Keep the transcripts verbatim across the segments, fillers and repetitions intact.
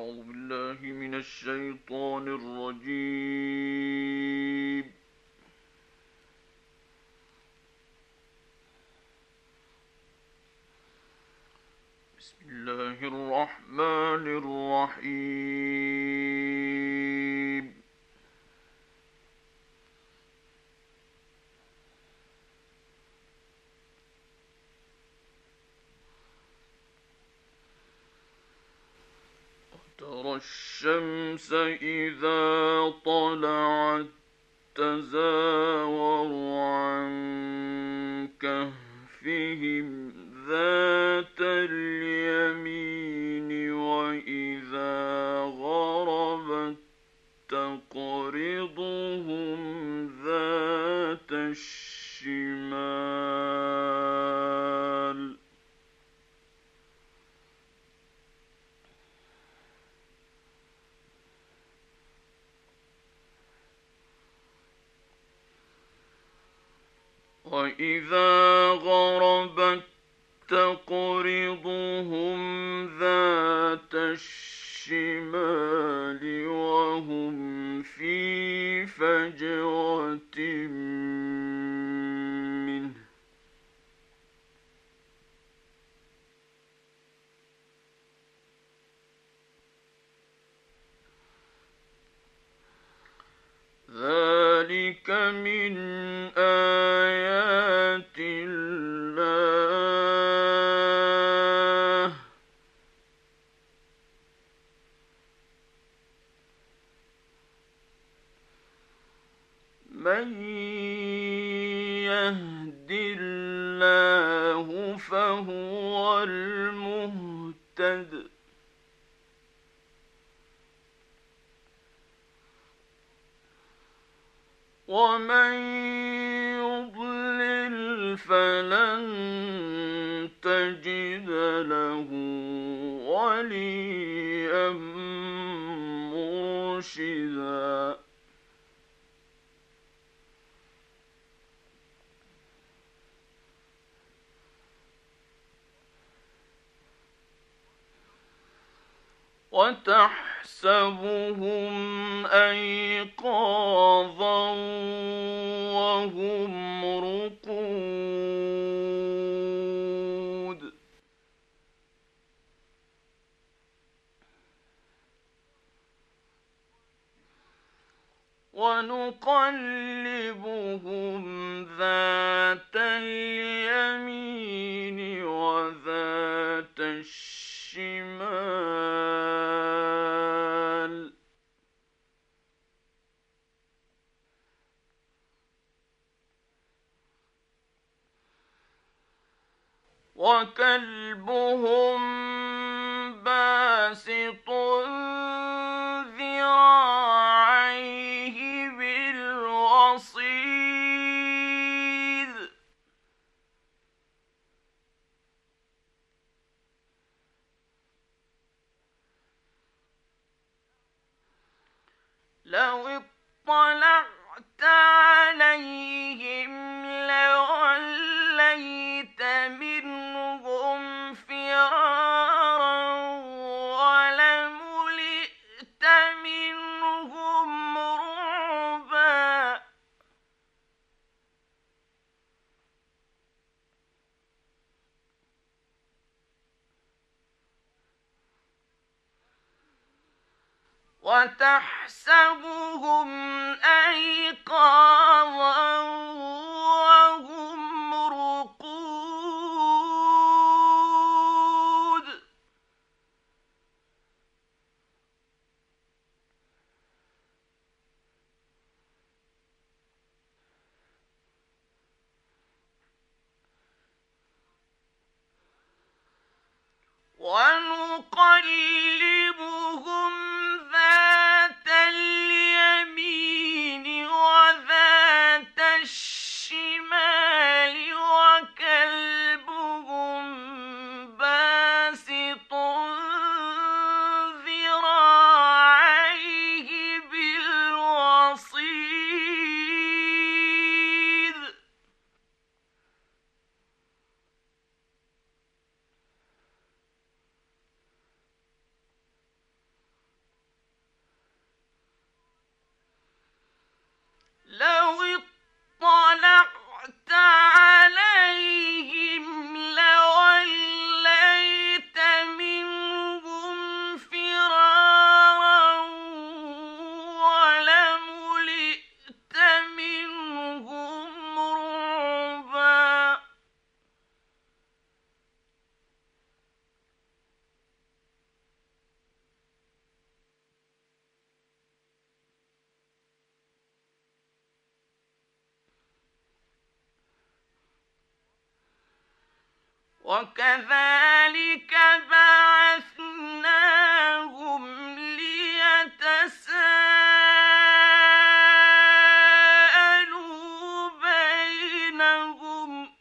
أعوذ بالله من الشيطان الرجيم. بسم الله الرحمن الرحيم. ترى الشمس إذا طلعت تزاور عن كهفهم ذات اليمين وإذا غربت تقرضهم ذات الشمال. وإذا غربت تقرضهم ذات الشمال وهم في فجوة منه. ذلك من آيات الله من يهد الله فهو المهتد ومن يضلل فلن تجد له وليا مرشدا. وتحسبهم أيقاظا وهم رقود ونقلبهم ذات اليمين وذات الشمال وكلبهم باسط ذراعيه بالوصيد لو اطلعت عليهم لوليت منهم فرارا ولملئت منهم رعبا. وتحسبهم أيقاظا وهم رقود ونقلبهم ذات اليمين وذات الشمال وكلبهم باسط ذراعيه بالوصيد وكذلك بعثناهم ليتساءلوا بينهم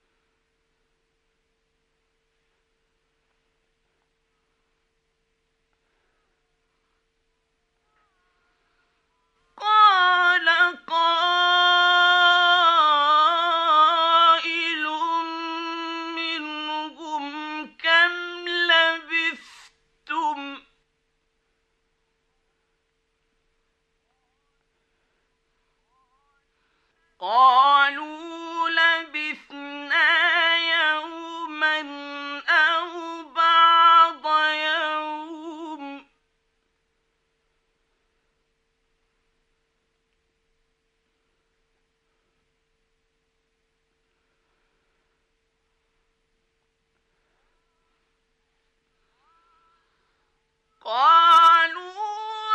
قال قائل منهم كم لبثتم قالوا لبثنا يوما أو بعض يوم قالوا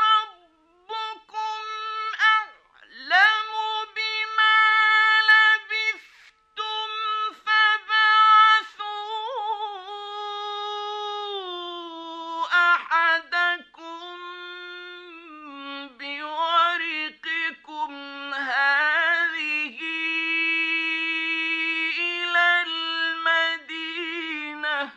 ربكم أعلم بما لبثتم فابعثوا أحدكم بورقكم هذه إلى المدينة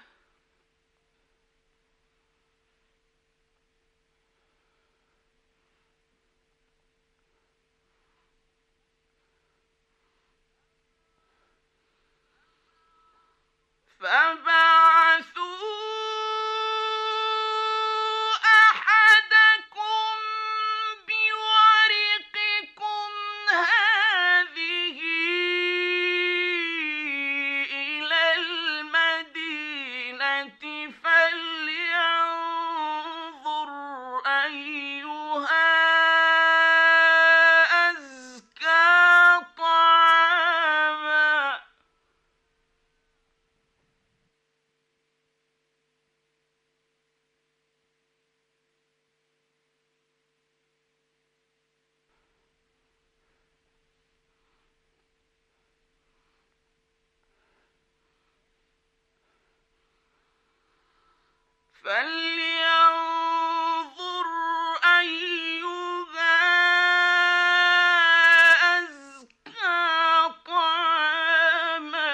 فبعثوا أحدكم بورقكم هذه إلى المدينة فلينظر أيها أزكى طعاما فلينظر أيها أزكى طعاما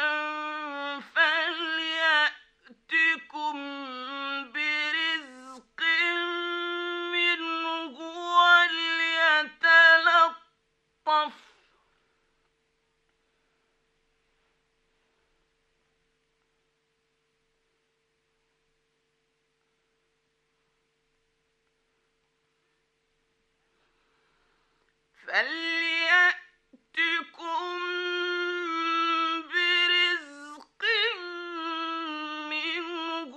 فليأتكم برزق منه وليتلطف فليأتكم برزق منه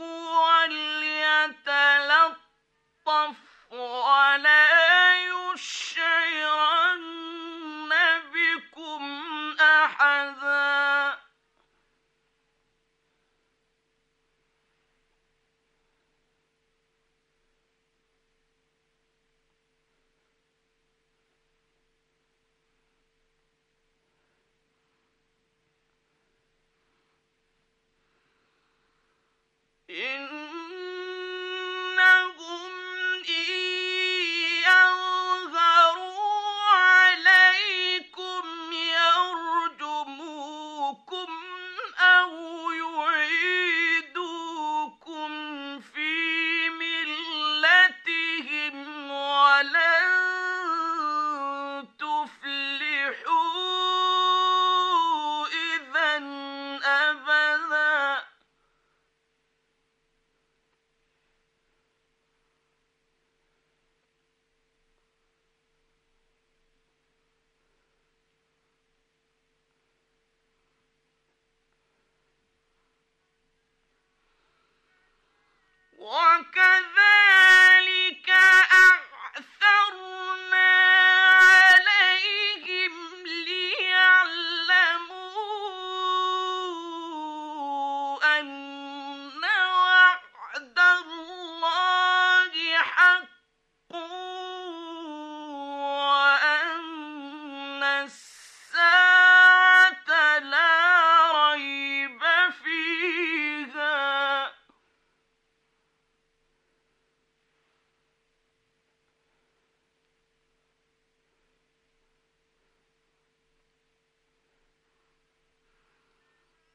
وليتلطف ولا يشعرن بكم أحدا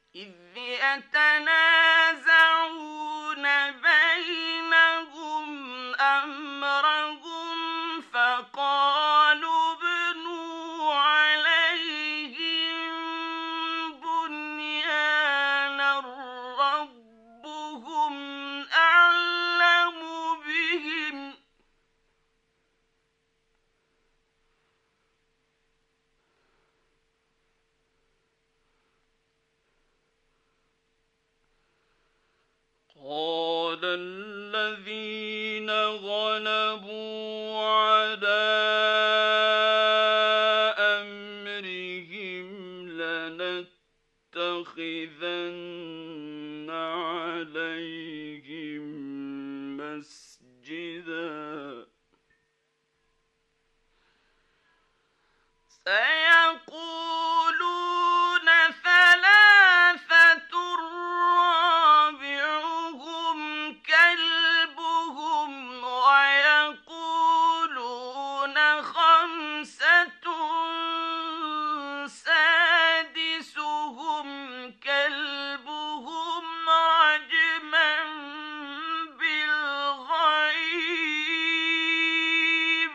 إذ يتنازعون بينهم أمرهم فقالوا ابنوا عليهم بنيانا ربهم أعلم بهم قال الذين غلبوا على أمرهم لنتخذن عليهم مسجدا سيقولون ثلاثة رابعهم كلبهم ويقولون خمسة سادسهم كلبهم رجما بالغيب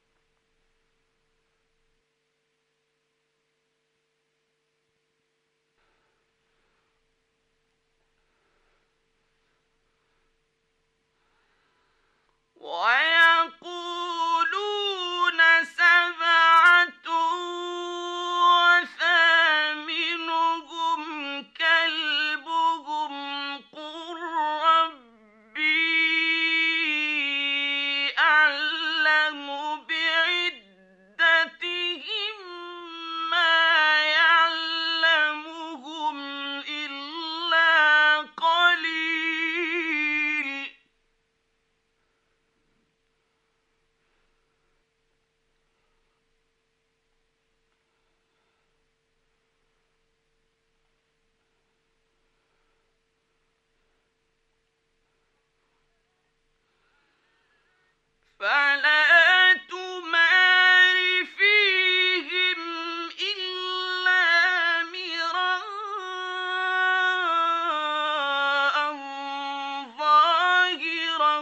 ويقولون سبعة وثامنهم كلبهم قل ربي أعلم بعدتهم ما يعلمهم إلا قليل فلا تمار فيهم إلا مراء ظاهرا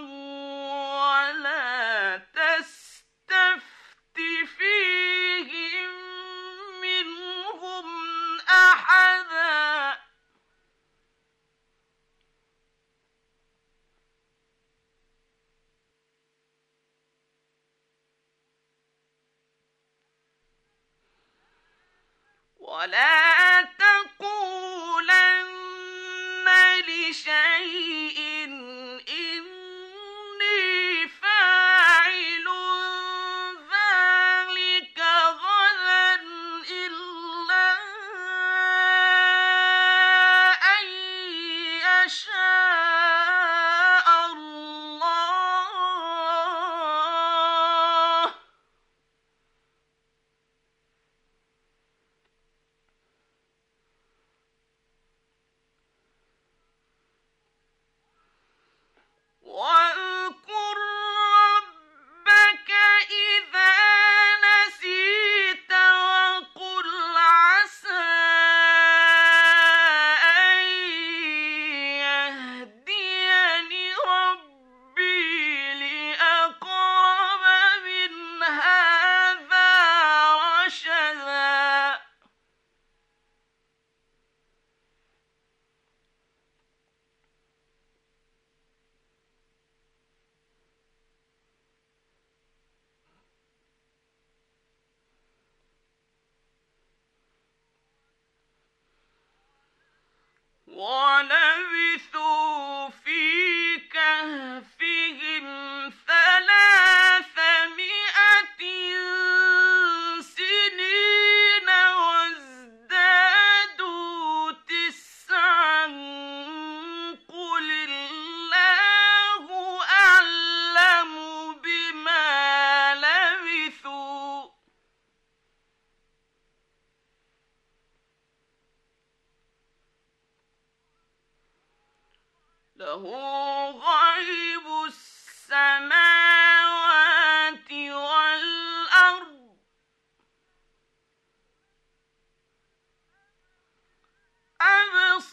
ولا تستفت فيهم منهم أحدا ولا تقولن لشيء إني فاعل ذلك غدا إلا أن يشاء الله واذكر ربك إذا نسيت وقل عسى أن يهديني ربي لأقرب من هذا رشدا ولبثوا في كهفهم ثلاثمائة سنين وازدادوا تسعا قل الله أعلم بما لبثوا له غيب السماوات والأرض أبصر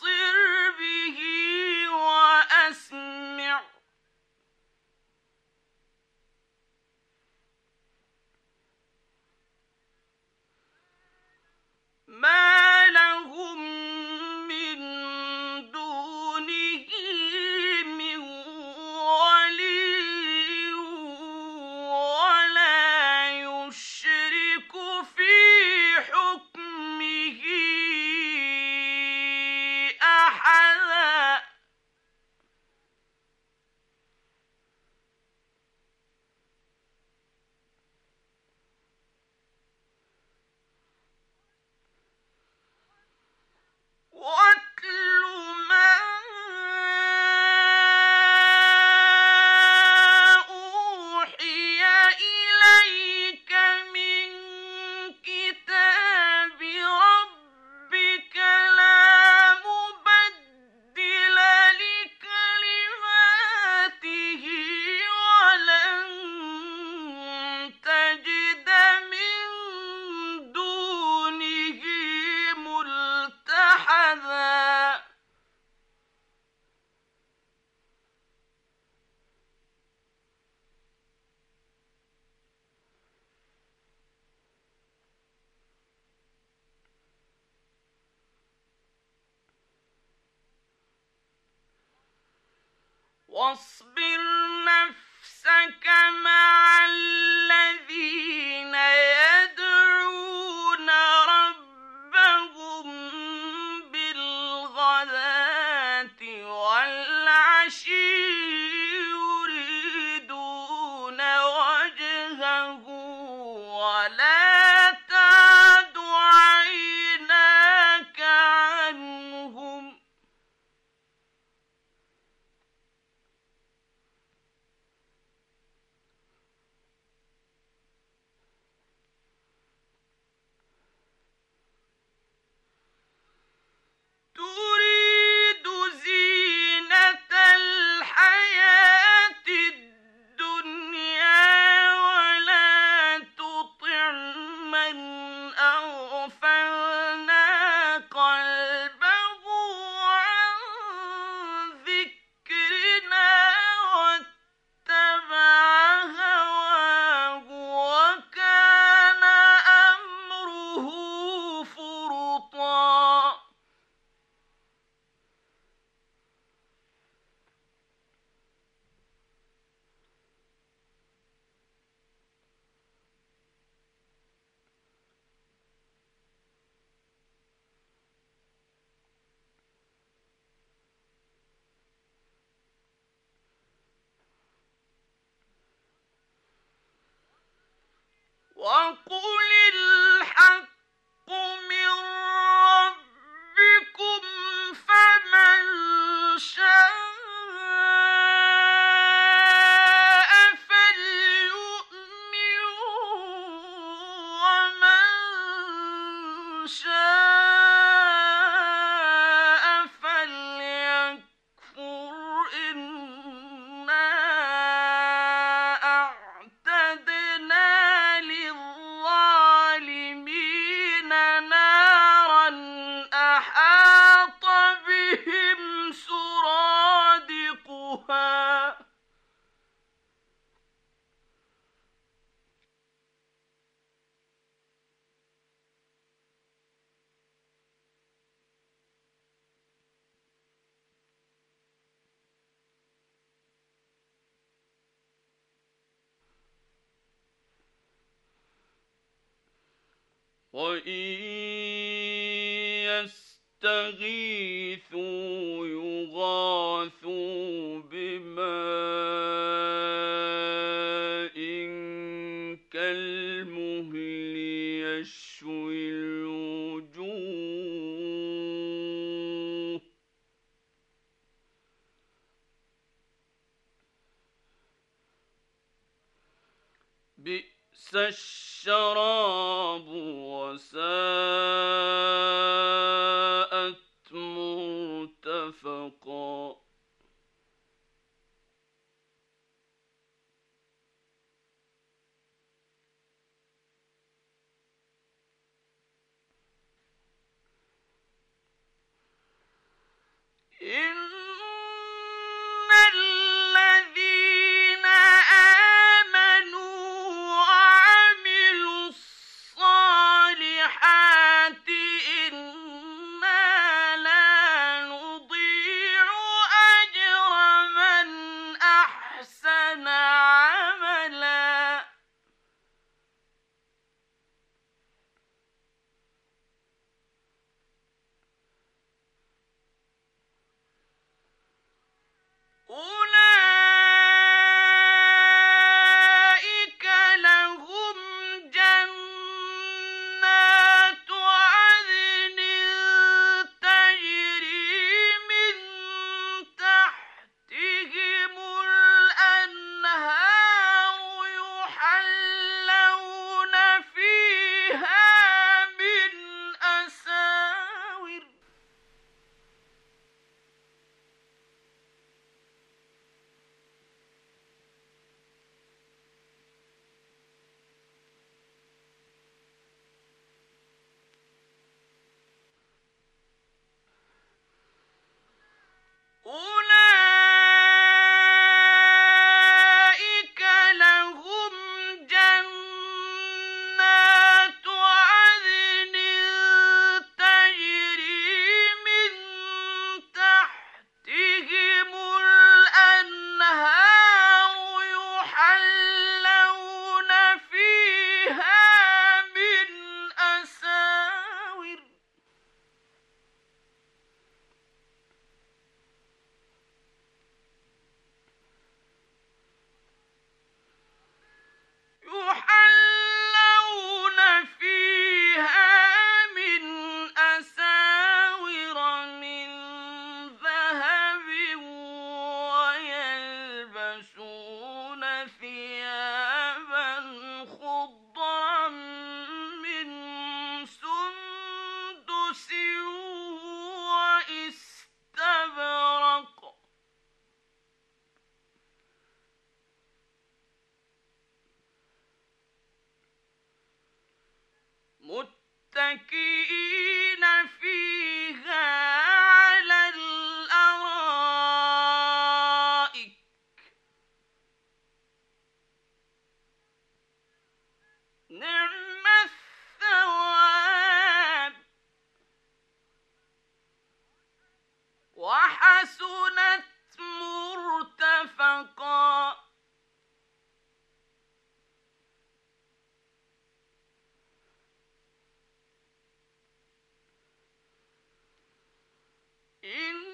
واصبر نفسك مع الذين يدعون ربهم بالغداة والعشي يريدون وجهه ولا تعد عيناك عنهم تريد زينة الحياة الدنيا ولا تطع من أغفلنا قلبه عن ذكرنا واتبع هواه وكان أمره فرطا وقل الحق من ربكم فمن شاء فليؤمن ومن شاء فليكفر إنا أعتدنا للظالمين نارا أحاط بهم سرادقها وإن يستغيثوا يغاثوا بماء كالمهل يشوي الوجوه بئس الشراب وساءت مرتفقا إن الذين آمنوا وعملوا الصالحات إن يحلون فيها من أساور يحلون فيها من أساور من ذهب ويلبسون ثيابا خضرا من سندس واستبرق متكئين فيها على الأرائك نعم الثواب وحسنت مرتفقا إن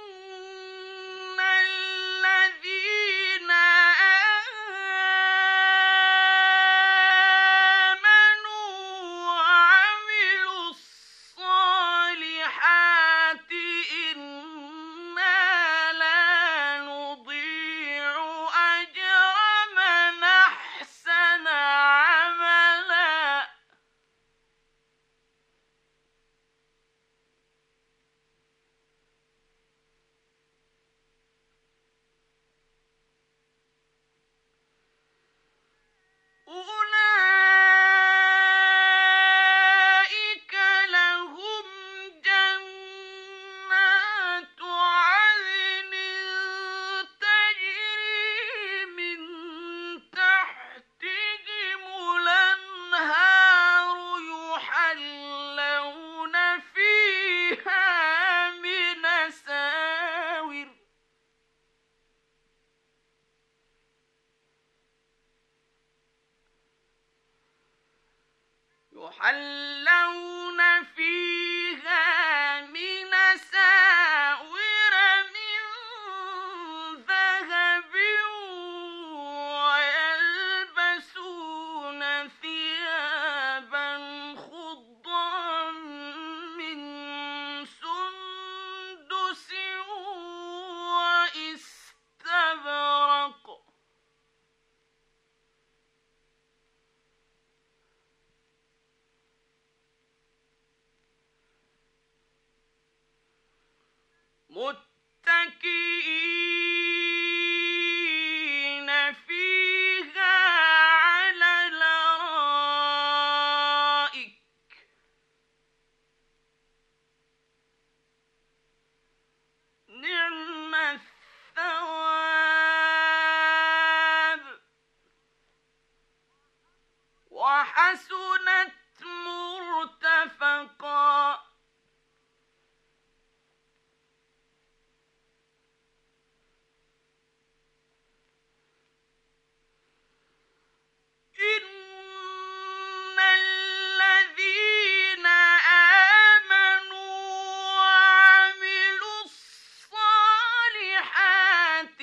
الذين آمنوا وعملوا الصالحات إنا لا نضيع أجر من أحسن عملا أولئك لهم جنات عدن تجري من تحتهم الأنهار يحلون فيها من أساور يحلون فيها من أساور من ذهب ويلبسون ثيابا خضرا من سندس واستبرق متكئين فيها على الأرائك نعم الثواب وحسنت مرتفقا إن الذين آمنوا وعملوا الصالحات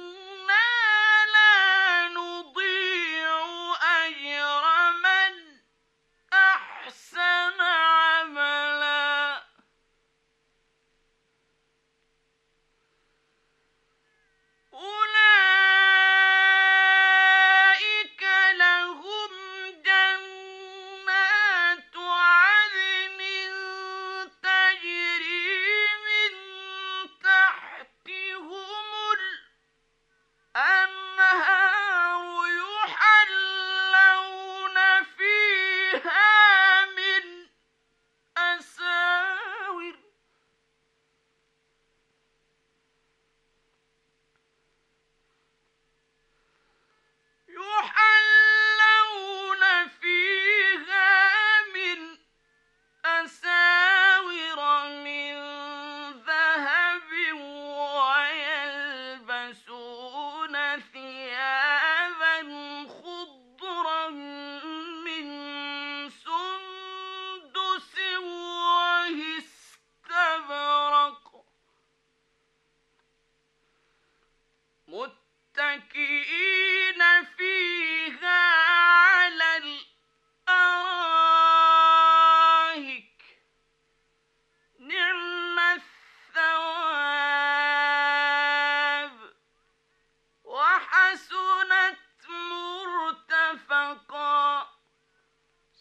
إنا لا نضيع أجر من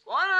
صدق